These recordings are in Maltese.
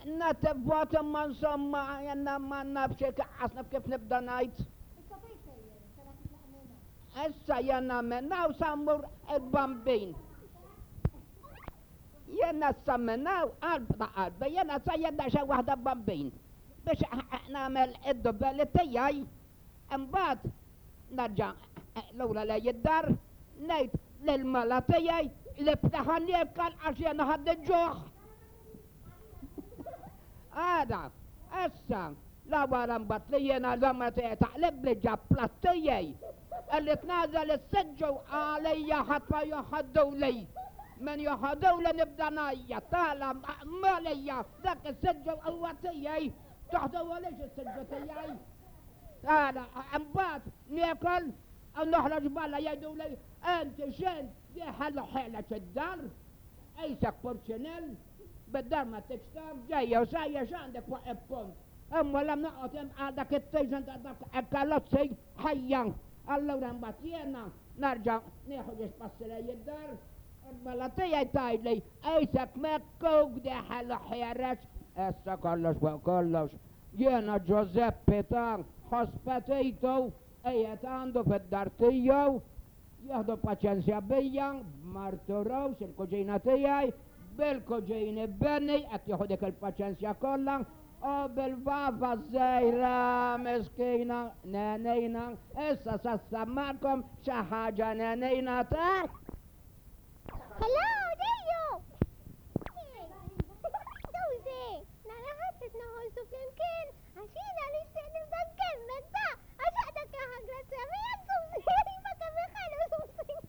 نتفوت ما نسمع ينا ما نفشك عصنا كيف نبدا نايت هسا ينا منا وسمر البامبين ينا سمنا ألف ألف ينا سيدنا شا واحدة بامبين باش نعمل الدبالتي انبات نرجع لولا لا يدار نيت للملاتي لبتهني كان عشان هذا الجوع هذا هسا لا ورم بطلينا لما تعلب لي جابلتي اللي تنازل السجو علي حتى يحدوا لي من يحدوا لي نبدا نايا طالع ماليا ذاك السجو قوتي تحدوا ليش السجتي هذا انبات ناكل او نحرج بالا يدوا لي انت شن دي حالة الدار ايسك بورشنال بالدار ما تكستام جاية وساية شاندك وقف بونت اما لم نعطي عندك التيجن تدك اكالات سي حيان الله رمباتينا نرجع ناخد بس لي الدار بلاتي تايلي ايسك ما كوك دي حالة حيارات اسا كلش وكلش يانا جوزيبي تان حسبتيتو ايت عنده في الدارتيو ياخدو باتشنسيا بيان مارتوروس الكوجينة تياي بالكوجين بني اتياخدك الباتشنسيا كلها او بالفافا الزايرة مسكينة نانينا اسا سسمعكم شحاجة نانينا تا Hello, Dio! Susie, nalahatit na ako sa Kenken. Asina, listen ng Kenken. Menta, asa na ka hagrat sa miyan, Susie. Magkamikalo, Susie.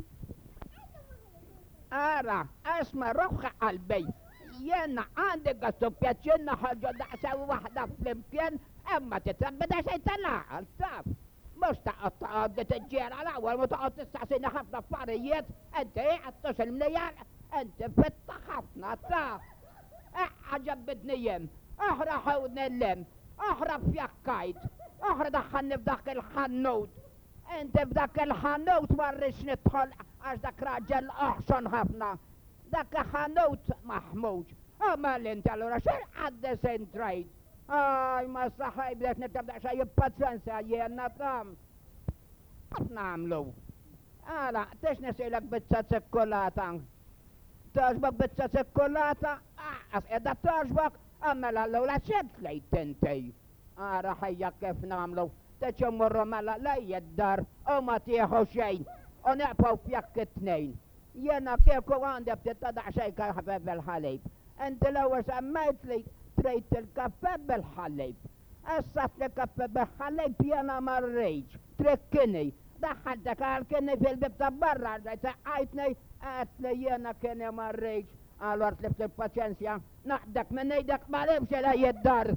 ارى اسمع رخ قلبي يانا عندك السوبياتشن حاجة دعسة واحدة فلمكين اما تتبدا شي تلا التاف مش تقعد تجير على اول ما تقعد تستعسين حفظة فاريات انت ايه اتصل منيال انت فتحفنا تاف عجبتني يم احرى حودنا اللم احرى فيك قايد احرى دخلني في ذاك الحنوت انت في ذاك الحنوت ورش ندخل اش ذاك راجل احسن هفنا ذاك حنوت محمود امال انت لو رشل عد سنتريد اي ما صاحب لك نتبدا شيء باتشنسا يا نظام نعملو انا تش نسيلك بيتزا شوكولاته تعجبك بيتزا شوكولاته اذا تعجبك اما لو لا شكلي تنتي راح هي كيف نعملو تجمر ملا لا يدار وما تيحو شيء ونعفو فيك اثنين يانا كيكو عندي بتتضع شيء كافيه بالحليب انت لو سميت لي تريد الكافيه بالحليب قصت لي كافيه بالحليب يانا مريج تركني دخلتك هالكني في البيت برا زي سقيتني قالت لي يانا كني مريج قالوا ارتلفت الباتشنسيا نحدك من ايدك ما لبش لا يدار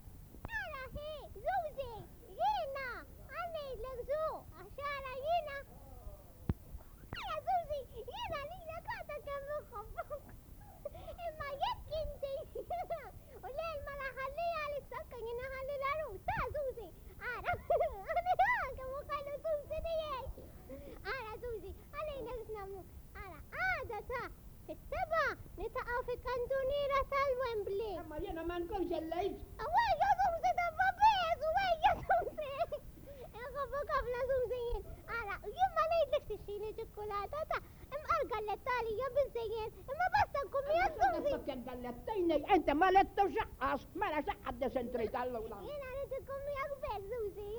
في كانتونيرة الويمبلي اما يانا ما نكونش الليل وين يا سوسي دبابيس وين يا سوسي اخفك افلا سوسيين انا يما ليت لك تشيلي شوكولاتة ام ارقل التالي يا بنسيين اما بسكم يا سوسي بسك قلتيني انت ما لتو شقص ما لا شقد سنتري تعالوا انا لتكم يا بيت سوسي